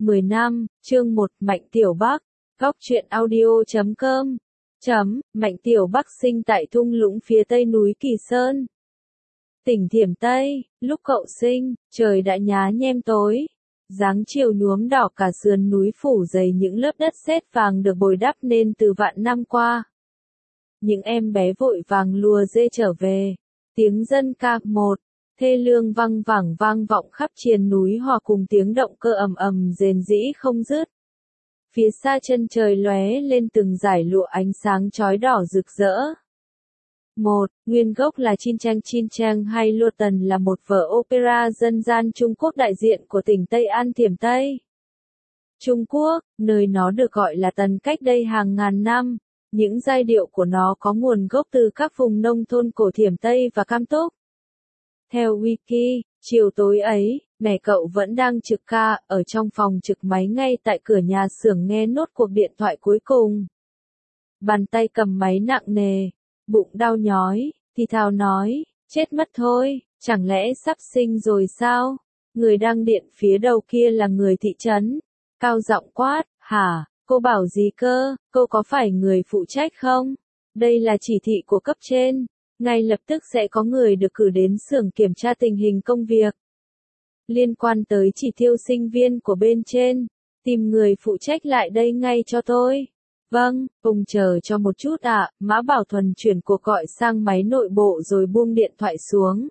10 năm, chương 1, Mạnh Tiểu Bắc, góc truyện audio.com. Mạnh Tiểu Bắc sinh tại thung lũng phía tây núi Kỳ Sơn, tỉnh Thiểm Tây. Lúc cậu sinh, trời đã nhá nhem tối. Dáng chiều nhuốm đỏ cả sườn núi phủ dày những lớp đất sét vàng được bồi đắp nên từ vạn năm qua. Những em bé vội vàng lùa dê trở về. Tiếng dân ca một, thê lương vang vọng khắp triền núi hòa cùng tiếng động cơ ầm ầm rền rĩ không dứt. Phía xa chân trời lóe lên từng dải lụa ánh sáng chói đỏ rực rỡ. Nguyên gốc là Chin Chang hay Lua Tần là một vở opera dân gian Trung Quốc đại diện của tỉnh Tây An Thiểm Tây, Trung Quốc, nơi nó được gọi là Tần cách đây hàng ngàn năm. Những giai điệu của nó có nguồn gốc từ các vùng nông thôn cổ Thiểm Tây và Cam Túc. Theo Wiki, chiều tối ấy, mẹ cậu vẫn đang trực ca ở trong phòng trực máy ngay tại cửa nhà xưởng nghe nốt cuộc điện thoại cuối cùng. Bàn tay cầm máy nặng nề, bụng đau nhói, thì thào nói, chết mất thôi, chẳng lẽ sắp sinh rồi sao? Người đang điện phía đầu kia là người thị trấn, cao giọng quát, hả, cô bảo gì cơ, cô có phải người phụ trách không? Đây là chỉ thị của cấp trên, ngay lập tức sẽ có người được cử đến xưởng kiểm tra tình hình công việc. Liên quan tới chỉ tiêu sinh viên của bên trên, tìm người phụ trách lại đây ngay cho tôi. Vâng, ông chờ cho một chút ạ. Mã Bảo Thuần chuyển cuộc gọi sang máy nội bộ rồi buông điện thoại xuống.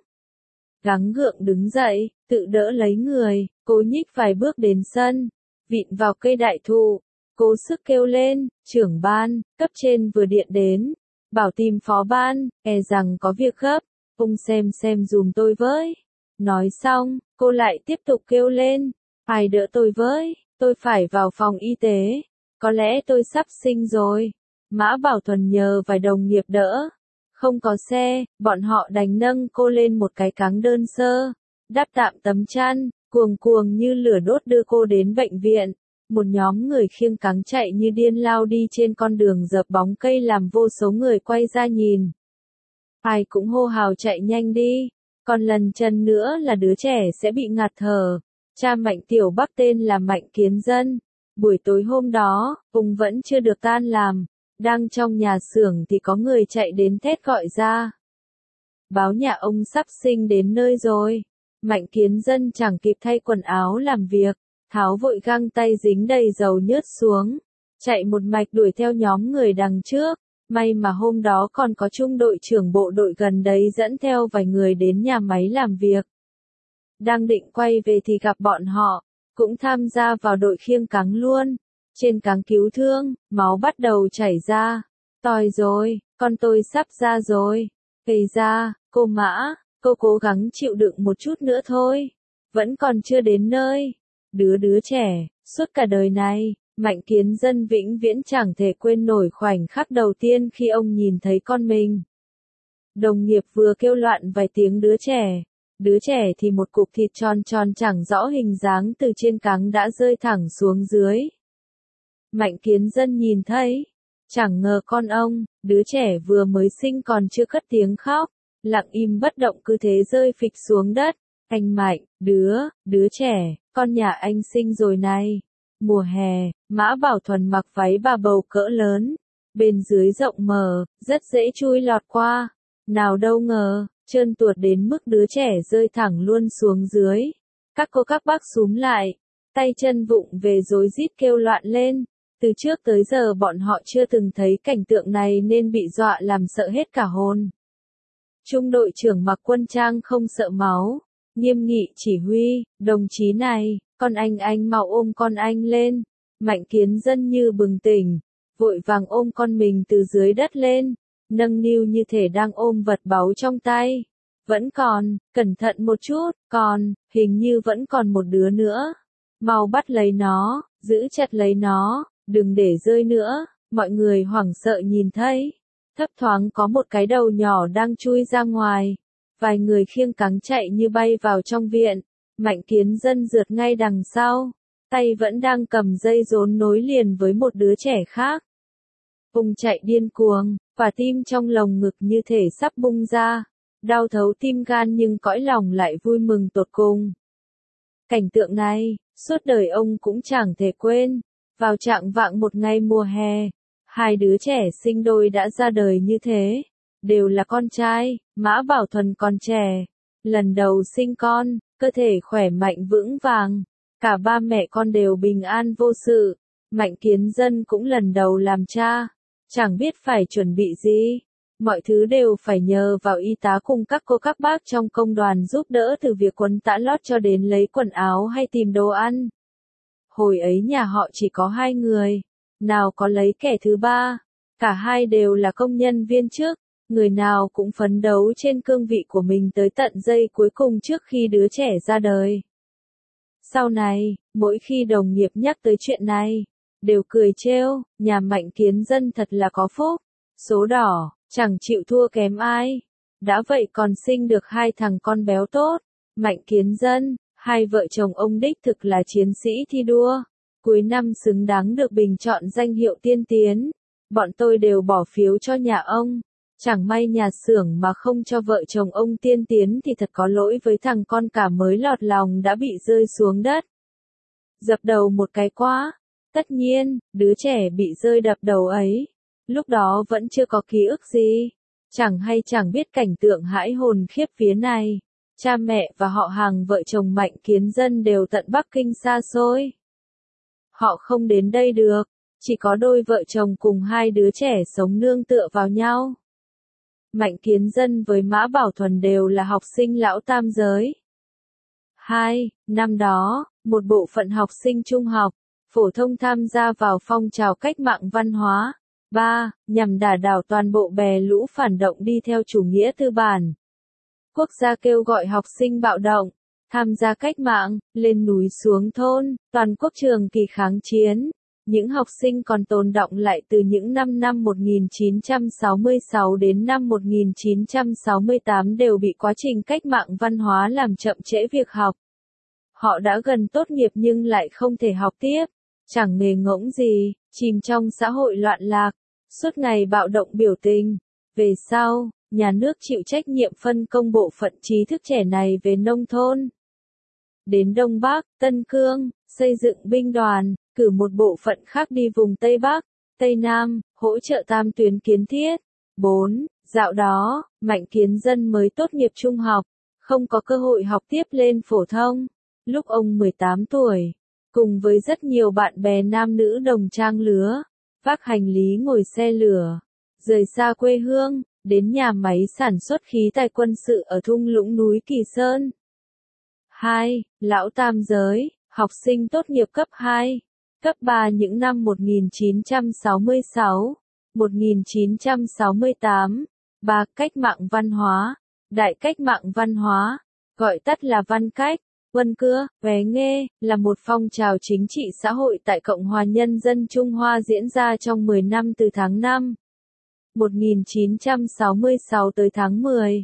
Gắng gượng đứng dậy, tự đỡ lấy người, cố nhích vài bước đến sân, vịn vào cây đại thụ, cố sức kêu lên, trưởng ban, cấp trên vừa điện đến, bảo tìm phó ban, rằng có việc gấp, ông xem dùm tôi với. Nói xong, cô lại tiếp tục kêu lên, ai đỡ tôi với, tôi phải vào phòng y tế. Có lẽ tôi sắp sinh rồi. Mã Bảo Thuần nhờ vài đồng nghiệp đỡ. Không có xe, bọn họ đành nâng cô lên một cái cáng đơn sơ. Đắp tạm tấm chăn, cuồng như lửa đốt đưa cô đến bệnh viện. Một nhóm người khiêng cáng chạy như điên lao đi trên con đường dợp bóng cây làm vô số người quay ra nhìn. Ai cũng hô hào chạy nhanh đi. Còn lần chân nữa là đứa trẻ sẽ bị ngạt thở. Cha Mạnh Tiểu Bắc tên là Mạnh Kiến Dân. Buổi tối hôm đó, ông vẫn chưa được tan làm, đang trong nhà xưởng thì có người chạy đến thét gọi ra. Báo nhà ông sắp sinh đến nơi rồi. Mạnh Kiến Dân chẳng kịp thay quần áo làm việc, tháo vội găng tay dính đầy dầu nhớt xuống, chạy một mạch đuổi theo nhóm người đằng trước. May mà hôm đó còn có trung đội trưởng bộ đội gần đấy dẫn theo vài người đến nhà máy làm việc. Đang định quay về thì gặp bọn họ. Cũng tham gia vào đội khiêng cáng luôn. Trên cáng cứu thương, máu bắt đầu chảy ra. Toi rồi, con tôi sắp ra rồi. Gây ra, cô Mã, cô cố gắng chịu đựng một chút nữa thôi. Vẫn còn chưa đến nơi. Đứa trẻ, suốt cả đời này, Mạnh Kiến Dân vĩnh viễn chẳng thể quên nổi khoảnh khắc đầu tiên khi ông nhìn thấy con mình. Đồng nghiệp vừa kêu loạn vài tiếng đứa trẻ. Đứa trẻ thì một cục thịt tròn chẳng rõ hình dáng từ trên cáng đã rơi thẳng xuống dưới. Mạnh Kiến Dân nhìn thấy, chẳng ngờ con ông, đứa trẻ vừa mới sinh còn chưa cất tiếng khóc, lặng im bất động cứ thế rơi phịch xuống đất. Anh Mạnh, đứa trẻ, con nhà anh sinh rồi này. Mùa hè, Mã Bảo Thuần mặc váy bà bầu cỡ lớn, bên dưới rộng mở, rất dễ chui lọt qua. Nào đâu ngờ, trơn tuột đến mức đứa trẻ rơi thẳng luôn xuống dưới. Các cô các bác xúm lại, tay chân vụng về rối rít kêu loạn lên. Từ trước tới giờ bọn họ chưa từng thấy cảnh tượng này nên bị dọa làm sợ hết cả hồn. Trung đội trưởng mặc quân trang không sợ máu, nghiêm nghị chỉ huy, đồng chí này, con anh mau ôm con anh lên. Mạnh Kiến Dân như bừng tỉnh, vội vàng ôm con mình từ dưới đất lên. Nâng niu như thể đang ôm vật báu trong tay. Vẫn còn, cẩn thận một chút, hình như vẫn còn một đứa nữa. Mau bắt lấy nó, giữ chặt lấy nó, đừng để rơi nữa. Mọi người hoảng sợ nhìn thấy. Thấp thoáng có một cái đầu nhỏ đang chui ra ngoài. Vài người khiêng cáng chạy như bay vào trong viện. Mạnh Kiến Dân rượt ngay đằng sau. Tay vẫn đang cầm dây rốn nối liền với một đứa trẻ khác. Ông chạy điên cuồng, và tim trong lồng ngực như thể sắp bung ra. Đau thấu tim gan nhưng cõi lòng lại vui mừng tột cùng. Cảnh tượng này, Suốt đời ông cũng chẳng thể quên. Vào trạng vạng một ngày mùa hè, hai đứa trẻ sinh đôi đã ra đời như thế. Đều là con trai, Mã Bảo Thuần còn trẻ. Lần đầu sinh con, cơ thể khỏe mạnh vững vàng. Cả ba mẹ con đều bình an vô sự. Mạnh Kiến Dân cũng lần đầu làm cha. Chẳng biết phải chuẩn bị gì. Mọi thứ đều phải nhờ vào y tá cùng các cô các bác trong công đoàn giúp đỡ, từ việc quấn tã lót cho đến lấy quần áo hay tìm đồ ăn. Hồi ấy nhà họ chỉ có hai người, nào có lấy kẻ thứ ba. Cả hai đều là công nhân viên chức, người nào cũng phấn đấu trên cương vị của mình tới tận giây cuối cùng trước khi đứa trẻ ra đời. Sau này, mỗi khi đồng nghiệp nhắc tới chuyện này, đều cười trêu, nhà Mạnh Kiến Dân thật là có phúc, số đỏ, chẳng chịu thua kém ai. Đã vậy còn sinh được hai thằng con béo tốt. Mạnh Kiến Dân, hai vợ chồng ông đích thực là chiến sĩ thi đua. Cuối năm xứng đáng được bình chọn danh hiệu tiên tiến. Bọn tôi đều bỏ phiếu cho nhà ông. Chẳng may nhà xưởng mà không cho vợ chồng ông tiên tiến thì thật có lỗi với thằng con cả mới lọt lòng đã bị rơi xuống đất. Dập đầu một cái quá. Tất nhiên, đứa trẻ bị rơi đập đầu ấy. Lúc đó vẫn chưa có ký ức gì. Chẳng hay chẳng biết cảnh tượng hãi hồn khiếp vía này. Cha mẹ và họ hàng vợ chồng Mạnh Kiến Dân đều tận Bắc Kinh xa xôi. Họ không đến đây được. Chỉ có đôi vợ chồng cùng hai đứa trẻ sống nương tựa vào nhau. Mạnh Kiến Dân với Mã Bảo Thuần đều là học sinh lão tam giới. 2. Năm đó, một bộ phận học sinh trung học, phổ thông tham gia vào phong trào cách mạng văn hóa. 3. Nhằm đả đảo toàn bộ bè lũ phản động đi theo chủ nghĩa tư bản. Quốc gia kêu gọi học sinh bạo động, tham gia cách mạng, lên núi xuống thôn, toàn quốc trường kỳ kháng chiến. Những học sinh còn tồn đọng lại từ những năm 1966 đến năm 1968 đều bị quá trình cách mạng văn hóa làm chậm trễ việc học. Họ đã gần tốt nghiệp nhưng lại không thể học tiếp, chẳng nghề ngỗng gì, chìm trong xã hội loạn lạc, suốt ngày bạo động biểu tình. Về sau, nhà nước chịu trách nhiệm phân công bộ phận trí thức trẻ này về nông thôn. Đến Đông Bắc, Tân Cương, xây dựng binh đoàn, cử một bộ phận khác đi vùng Tây Bắc, Tây Nam, hỗ trợ tam tuyến kiến thiết. 4. Dạo đó, Mạnh Kiến Dân mới tốt nghiệp trung học, không có cơ hội học tiếp lên phổ thông. Lúc ông 18 tuổi, cùng với rất nhiều bạn bè nam nữ đồng trang lứa, vác hành lý ngồi xe lửa, rời xa quê hương, đến nhà máy sản xuất khí tài quân sự ở thung lũng núi Kỳ Sơn. 2. Lão tam giới, học sinh tốt nghiệp cấp 2, cấp 3 những năm 1966, 1968. 3. Cách mạng văn hóa, đại cách mạng văn hóa, gọi tắt là văn cách. Vân Cưa, Vé Nghê, là một phong trào chính trị xã hội tại Cộng hòa Nhân dân Trung Hoa diễn ra trong 10 năm từ tháng 5 1966 tới tháng 10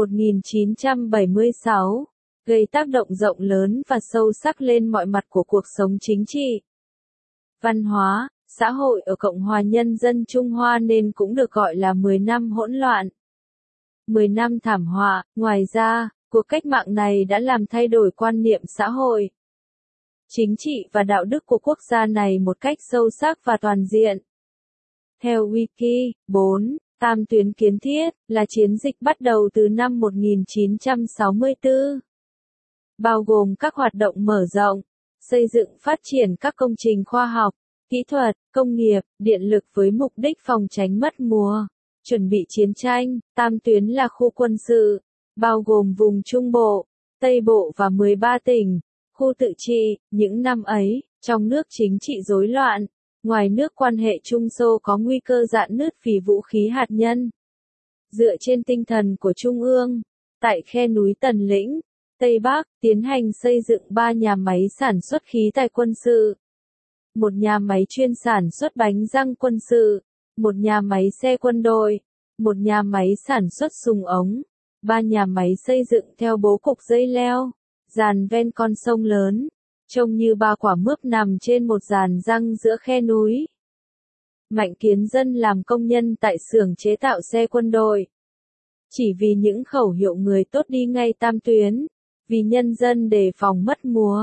1976, gây tác động rộng lớn và sâu sắc lên mọi mặt của cuộc sống chính trị, văn hóa, xã hội ở Cộng hòa Nhân dân Trung Hoa nên cũng được gọi là 10 năm hỗn loạn. 10 năm thảm họa. Ngoài ra, cuộc cách mạng này đã làm thay đổi quan niệm xã hội, chính trị và đạo đức của quốc gia này một cách sâu sắc và toàn diện. Theo Wiki, 4. Tam tuyến kiến thiết, là chiến dịch bắt đầu từ năm 1964. Bao gồm các hoạt động mở rộng, xây dựng phát triển các công trình khoa học, kỹ thuật, công nghiệp, điện lực với mục đích phòng tránh mất mùa, chuẩn bị chiến tranh. Tam tuyến là khu quân sự, bao gồm vùng Trung Bộ, Tây Bộ và 13 tỉnh, khu tự trị. Những năm ấy, trong nước chính trị rối loạn, ngoài nước quan hệ Trung Xô có nguy cơ rạn nứt vì vũ khí hạt nhân. Dựa trên tinh thần của Trung ương, tại khe núi Tần Lĩnh, Tây Bắc, tiến hành xây dựng 3 nhà máy sản xuất khí tài quân sự, một nhà máy chuyên sản xuất bánh răng quân sự, một nhà máy xe quân đội, một nhà máy sản xuất súng ống, 3 nhà máy xây dựng theo bố cục dây leo, dàn ven con sông lớn, trông như 3 quả mướp nằm trên một dàn răng giữa khe núi. Mạnh Kiến Dân làm công nhân tại xưởng chế tạo xe quân đội. Chỉ vì những khẩu hiệu người tốt đi ngay tam tuyến, vì nhân dân đề phòng mất mùa,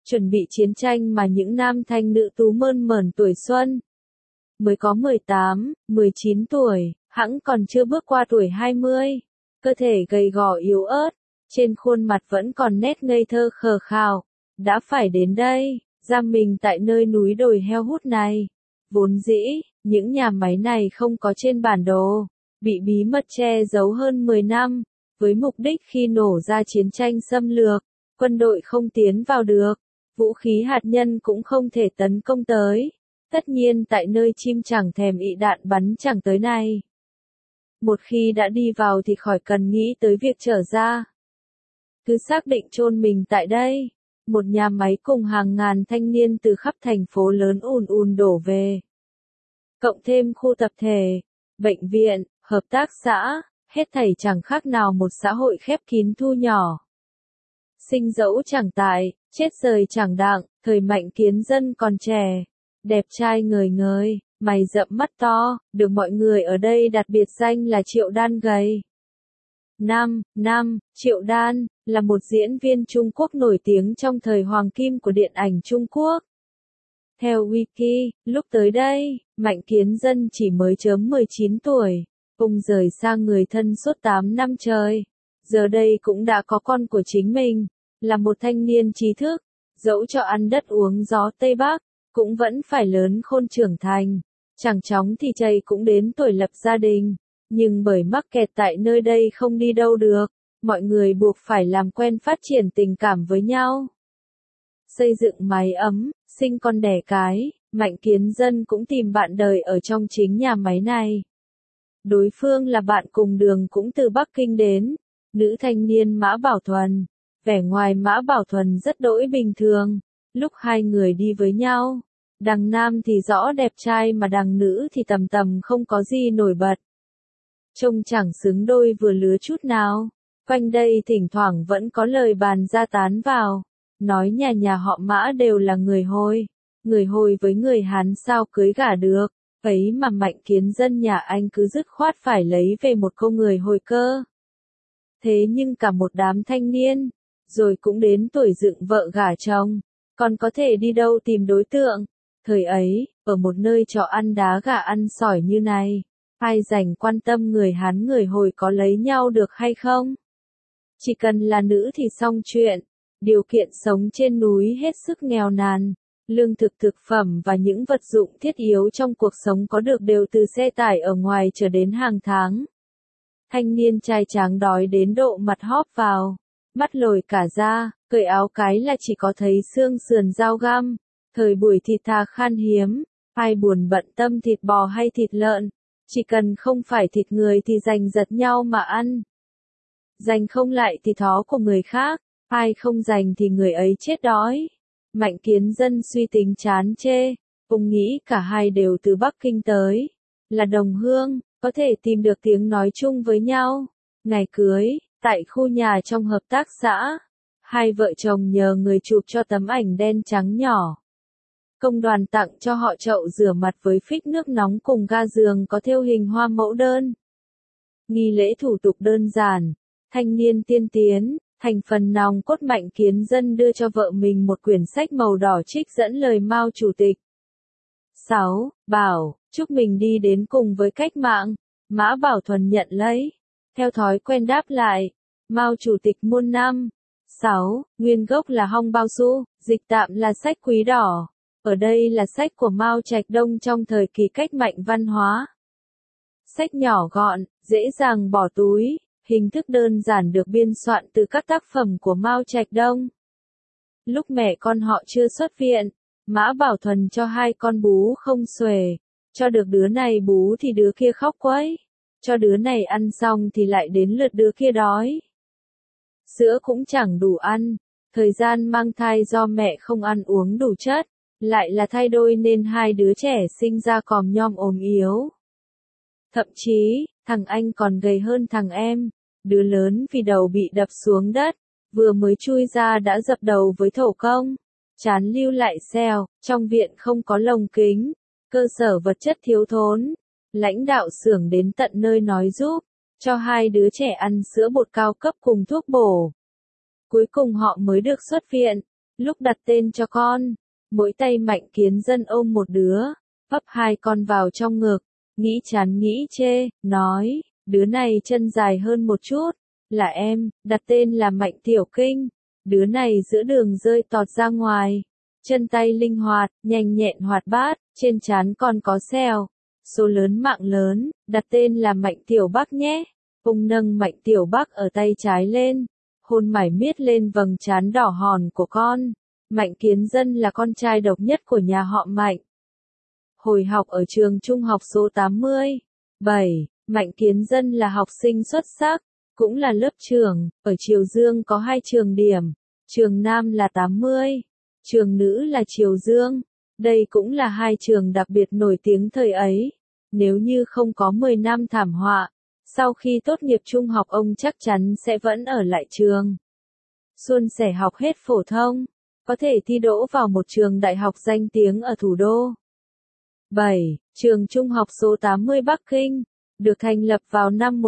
chuẩn bị chiến tranh mà những nam thanh nữ tú mơn mởn tuổi xuân. Mới có 18, 19 tuổi, hẵng còn chưa bước qua tuổi 20, cơ thể gầy gò yếu ớt, trên khuôn mặt vẫn còn nét ngây thơ khờ khào, đã phải đến đây, giam mình tại nơi núi đồi heo hút này. Vốn dĩ, những nhà máy này không có trên bản đồ, bị bí mật che giấu hơn 10 năm, với mục đích khi nổ ra chiến tranh xâm lược, quân đội không tiến vào được, vũ khí hạt nhân cũng không thể tấn công tới. Tất nhiên tại nơi chim chẳng thèm ị đạn bắn chẳng tới này. Một khi đã đi vào thì khỏi cần nghĩ tới việc trở ra. Cứ xác định chôn mình tại đây. Một nhà máy cùng hàng ngàn thanh niên từ khắp thành phố lớn ùn ùn đổ về. Cộng thêm khu tập thể, bệnh viện, hợp tác xã, hết thảy chẳng khác nào một xã hội khép kín thu nhỏ. Sinh dẫu chẳng tại, chết rời chẳng đặng, thời Mạnh Kiến Dân còn trẻ, đẹp trai ngời ngời, mày rậm mắt to, được mọi người ở đây đặt biệt danh là Triệu Đan gầy. Triệu Đan, là một diễn viên Trung Quốc nổi tiếng trong thời hoàng kim của điện ảnh Trung Quốc. Theo Wiki, lúc tới đây, Mạnh Kiến Dân chỉ mới chớm 19 tuổi, ông rời xa người thân suốt 8 năm trời. Giờ đây cũng đã có con của chính mình, là một thanh niên trí thức, dẫu cho ăn đất uống gió Tây Bắc, cũng vẫn phải lớn khôn trưởng thành. Chẳng chóng thì chày cũng đến tuổi lập gia đình, nhưng bởi mắc kẹt tại nơi đây không đi đâu được, mọi người buộc phải làm quen phát triển tình cảm với nhau. Xây dựng mái ấm, sinh con đẻ cái, Mạnh Kiến Dân cũng tìm bạn đời ở trong chính nhà máy này. Đối phương là bạn cùng đường cũng từ Bắc Kinh đến, nữ thanh niên Mã Bảo Thuần. Vẻ ngoài Mã Bảo Thuần rất đỗi bình thường, lúc hai người đi với nhau, đằng nam thì rõ đẹp trai mà đằng nữ thì tầm tầm không có gì nổi bật. Trông chẳng xứng đôi vừa lứa chút nào, quanh đây thỉnh thoảng vẫn có lời bàn ra tán vào, nói nhà họ Mã đều là người Hồi với người Hán sao cưới gả được, ấy mà Mạnh Kiến Dân nhà anh cứ dứt khoát phải lấy về một cô người Hồi cơ. Thế nhưng cả một đám thanh niên, rồi cũng đến tuổi dựng vợ gả chồng, còn có thể đi đâu tìm đối tượng. Thời ấy, ở một nơi trọ ăn đá gà ăn sỏi như này, ai rảnh quan tâm người Hán người Hồi có lấy nhau được hay không? Chỉ cần là nữ thì xong chuyện, điều kiện sống trên núi hết sức nghèo nàn, lương thực thực phẩm và những vật dụng thiết yếu trong cuộc sống có được đều từ xe tải ở ngoài trở đến hàng tháng. Thanh niên trai tráng đói đến độ mặt hóp vào, mắt lồi cả da, cởi áo cái là chỉ có thấy xương sườn dao găm. Thời buổi thịt thà khan hiếm, ai buồn bận tâm thịt bò hay thịt lợn, chỉ cần không phải thịt người thì giành giật nhau mà ăn. Giành không lại thì thó của người khác, ai không giành thì người ấy chết đói. Mạnh Kiến Dân suy tính chán chê, ông nghĩ cả hai đều từ Bắc Kinh tới, là đồng hương, có thể tìm được tiếng nói chung với nhau. Ngày cưới, tại khu nhà trong hợp tác xã, hai vợ chồng nhờ người chụp cho tấm ảnh đen trắng nhỏ. Công đoàn tặng cho họ chậu rửa mặt với phích nước nóng cùng ga giường có thêu hình hoa mẫu đơn. Nghi lễ thủ tục đơn giản, thanh niên tiên tiến, thành phần nòng cốt Mạnh Kiến Dân đưa cho vợ mình một quyển sách màu đỏ trích dẫn lời Mao Chủ tịch. 6. Bảo, chúc mình đi đến cùng với cách mạng. Mã Bảo Thuần nhận lấy. Theo thói quen đáp lại. Mao Chủ tịch muôn năm. 6. Nguyên gốc là hong bao su, dịch tạm là sách Quý Đỏ. Ở đây là sách của Mao Trạch Đông trong thời kỳ cách mạng văn hóa. Sách nhỏ gọn, dễ dàng bỏ túi, hình thức đơn giản được biên soạn từ các tác phẩm của Mao Trạch Đông. Lúc mẹ con họ chưa xuất viện, Mã Bảo Thuần cho hai con bú không xuể, cho được đứa này bú thì đứa kia khóc quấy, cho đứa này ăn xong thì lại đến lượt đứa kia đói. Sữa cũng chẳng đủ ăn, thời gian mang thai do mẹ không ăn uống đủ chất, lại là thai đôi nên hai đứa trẻ sinh ra còm nhom ốm yếu. Thậm chí, thằng anh còn gầy hơn thằng em, đứa lớn vì đầu bị đập xuống đất, vừa mới chui ra đã dập đầu với thổ công, trán lưu lại sẹo, trong viện không có lồng kính, cơ sở vật chất thiếu thốn, lãnh đạo xưởng đến tận nơi nói giúp, cho hai đứa trẻ ăn sữa bột cao cấp cùng thuốc bổ. Cuối cùng họ mới được xuất viện, Lúc đặt tên cho con, mỗi tay Mạnh Kiến Dân ôm một đứa, vấp hai con vào trong ngực, nghĩ chán nghĩ chê, nói, đứa này chân dài hơn một chút, là em, đặt tên là Mạnh Tiểu Kinh, đứa này giữa đường rơi tọt ra ngoài, chân tay linh hoạt, nhanh nhẹn hoạt bát, trên trán còn có sẹo, số lớn mạng lớn, đặt tên là Mạnh Tiểu Bắc nhé. Ông nâng Mạnh Tiểu Bắc ở tay trái lên, hôn mải miết lên vầng trán đỏ hòn của con. Mạnh Kiến Dân là con trai độc nhất của nhà họ Mạnh. Hồi học ở trường trung học số 87, Mạnh Kiến Dân là học sinh xuất sắc, cũng là lớp trưởng, ở Triều Dương có 2 trường điểm, trường Nam là 80, trường Nữ là Triều Dương. Đây cũng là 2 trường đặc biệt nổi tiếng thời ấy. Nếu như không có 10 năm thảm họa, sau khi tốt nghiệp trung học ông chắc chắn sẽ vẫn ở lại trường. Suôn sẻ học hết phổ thông, có thể thi đỗ vào một trường đại học danh tiếng ở thủ đô. 7. Trường Trung học số 80 Bắc Kinh, được thành lập vào năm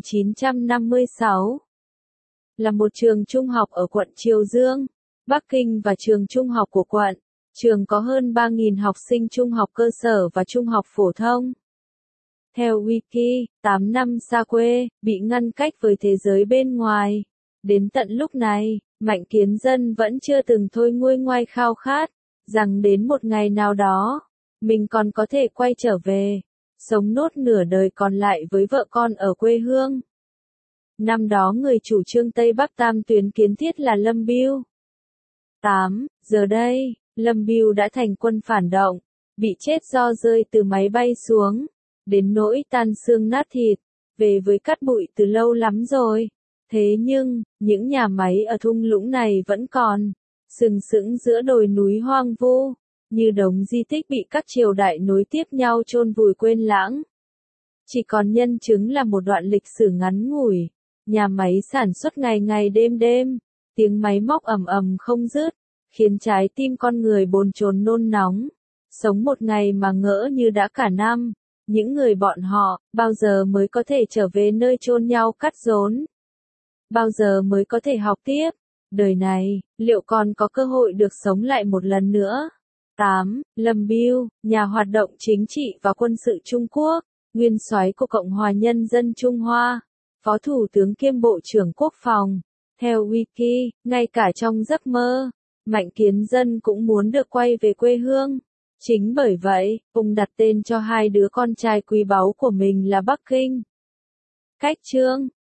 1956. Là một trường trung học ở quận Triều Dương, Bắc Kinh và trường trung học của quận. Trường có hơn 3.000 học sinh trung học cơ sở và trung học phổ thông. Theo Wiki, 8 năm xa quê, bị ngăn cách với thế giới bên ngoài. Đến tận lúc này, Mạnh Kiến Dân vẫn chưa từng thôi nguôi ngoai khao khát, rằng đến một ngày nào đó, mình còn có thể quay trở về, sống nốt nửa đời còn lại với vợ con ở quê hương. Năm đó người chủ trương Tây Bắc Tam tuyến kiến thiết là Lâm Biêu. 8. Giờ đây, Lâm Biêu đã thành quân phản động, bị chết do rơi từ máy bay xuống, đến nỗi tan xương nát thịt, về với cát bụi từ lâu lắm rồi. Thế nhưng, những nhà máy ở thung lũng này vẫn còn, sừng sững giữa đồi núi hoang vu, như đống di tích bị các triều đại nối tiếp nhau chôn vùi quên lãng. Chỉ còn nhân chứng là một đoạn lịch sử ngắn ngủi, nhà máy sản xuất ngày ngày đêm đêm, tiếng máy móc ầm ầm không dứt, khiến trái tim con người bồn chồn nôn nóng. Sống một ngày mà ngỡ như đã cả năm, những người bọn họ, bao giờ mới có thể trở về nơi chôn nhau cắt rốn? Bao giờ mới có thể học tiếp? Đời này, liệu còn có cơ hội được sống lại một lần nữa? 8. Lâm Biêu, nhà hoạt động chính trị và quân sự Trung Quốc, nguyên soái của Cộng hòa Nhân dân Trung Hoa, Phó Thủ tướng kiêm Bộ trưởng Quốc phòng. Theo Wiki, ngay cả trong giấc mơ, Mạnh Kiến Dân cũng muốn được quay về quê hương. Chính bởi vậy, ông đặt tên cho 2 đứa con trai quý báu của mình là Bắc Kinh. Cách chương